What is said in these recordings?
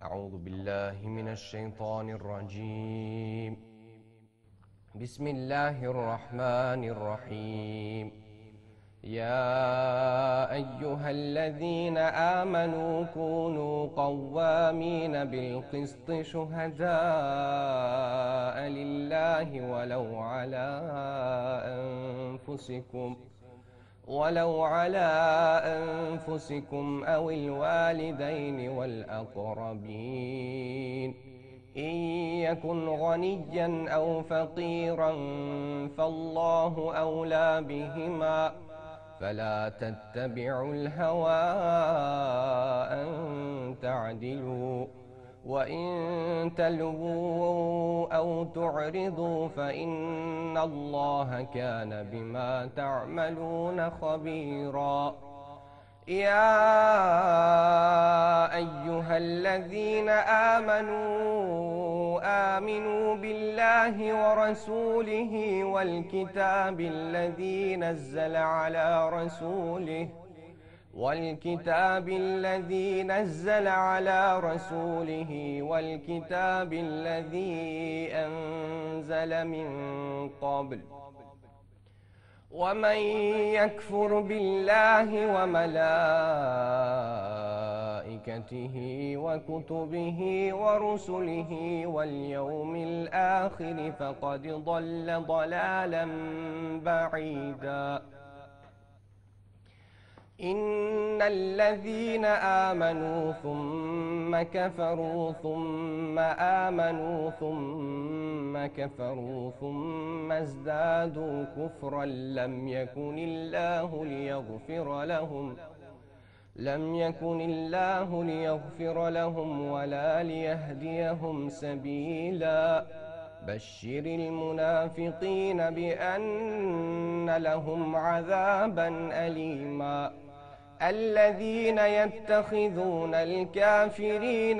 أعوذ بالله من الشيطان الرجيم. بسم الله الرحمن الرحيم. يا أيها الذين آمنوا كونوا قوامين بالقسط شهداء لله ولو على أنفسكم أو الوالدين والأقربين إن يكن غنيا أو فقيرا فالله أولى بهما فلا تتبعوا الهوى أن تعدلوا وإن تلووا أو تعرضوا فإن الله كان بما تعملون خبيرا. يا أيها الذين آمنوا بالله ورسوله والكتاب الذي نزل على رسوله والكتاب الذي أنزل من قبل ومن يكفر بالله وملائكته وكتبه ورسله واليوم الآخر فقد ضل ضلالا بعيدا. إن الذين آمنوا ثم كفروا ثم آمنوا ثم كفروا ثم ازدادوا كفرا لم يكن الله ليغفر لهم ولا ليهديهم سبيلا. بشر المنافقين بأن لهم عذابا أليما. الذين يتخذون الكافرين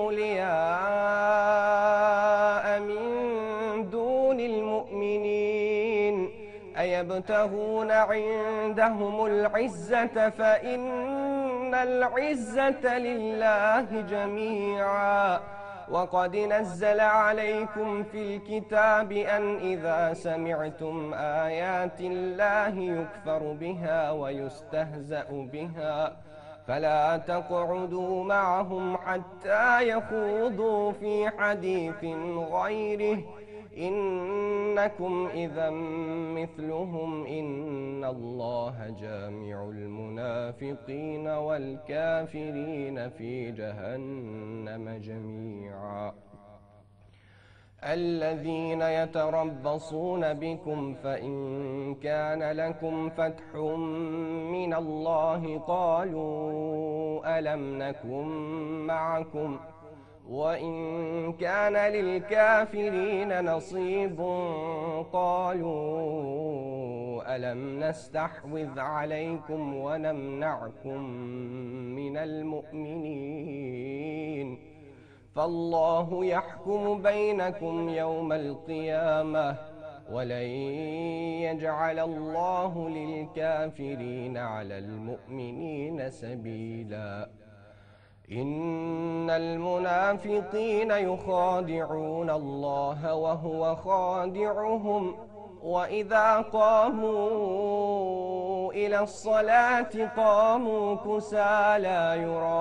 أولياء من دون المؤمنين أيبتغون عندهم العزة فإن العزة لله جميعا. وقد نزل عليكم في الكتاب أن إذا سمعتم آيات الله يكفر بها ويستهزأ بها فلا تقعدوا معهم حتى يخوضوا في حديث غيره إنكم إذا مثلهم إن الله جامع المنافقين والكافرين في جهنم جميعا. الذين يتربصون بكم فإن كان لكم فتح من الله قالوا ألم نكن معكم وإن كان للكافرين نصيب قالوا ألم نستحوذ عليكم ونمنعكم من المؤمنين فالله يحكم بينكم يوم القيامة ولن يجعل الله للكافرين على المؤمنين سبيلا. إن المنافقين يخادعون الله وهو خادعهم وإذا قاموا إلى الصلاة قاموا كسالى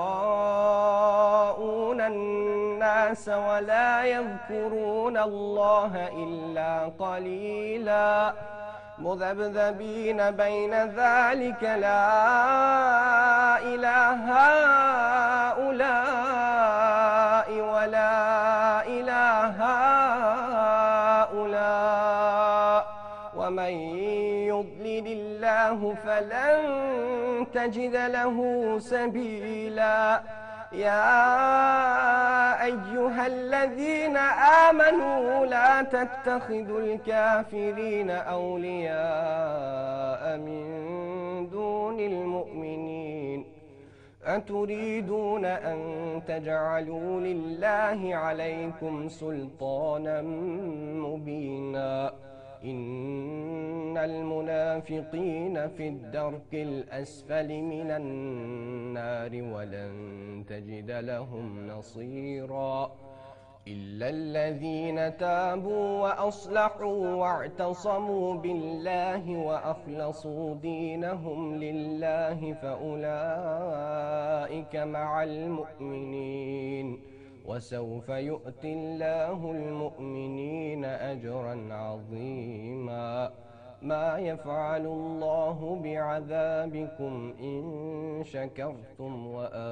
يراءون الناس ولا يذكرون الله إلا قليلا مذبذبين بين ذلك لا إله هؤلاء ولا إله هؤلاء ومن يضلل الله فلن تجد له سبيلا. يا أيها الذين آمنوا لا تتخذوا الكافرين أولياء من دون المؤمنين أتريدون أن تجعلوا لله عليكم سلطانا مبينا. إن إن المنافقين في الدرك الأسفل من النار ولن تجد لهم نصيرا إلا الذين تابوا وأصلحوا واعتصموا بالله وأخلصوا دينهم لله فأولئك مع المؤمنين وسوف يؤتي الله المؤمنين أجرا عظيما ما يفعل الله بعذابكم إن شكرتم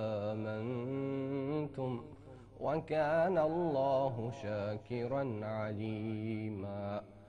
وآمنتم وكان الله شاكرا عليما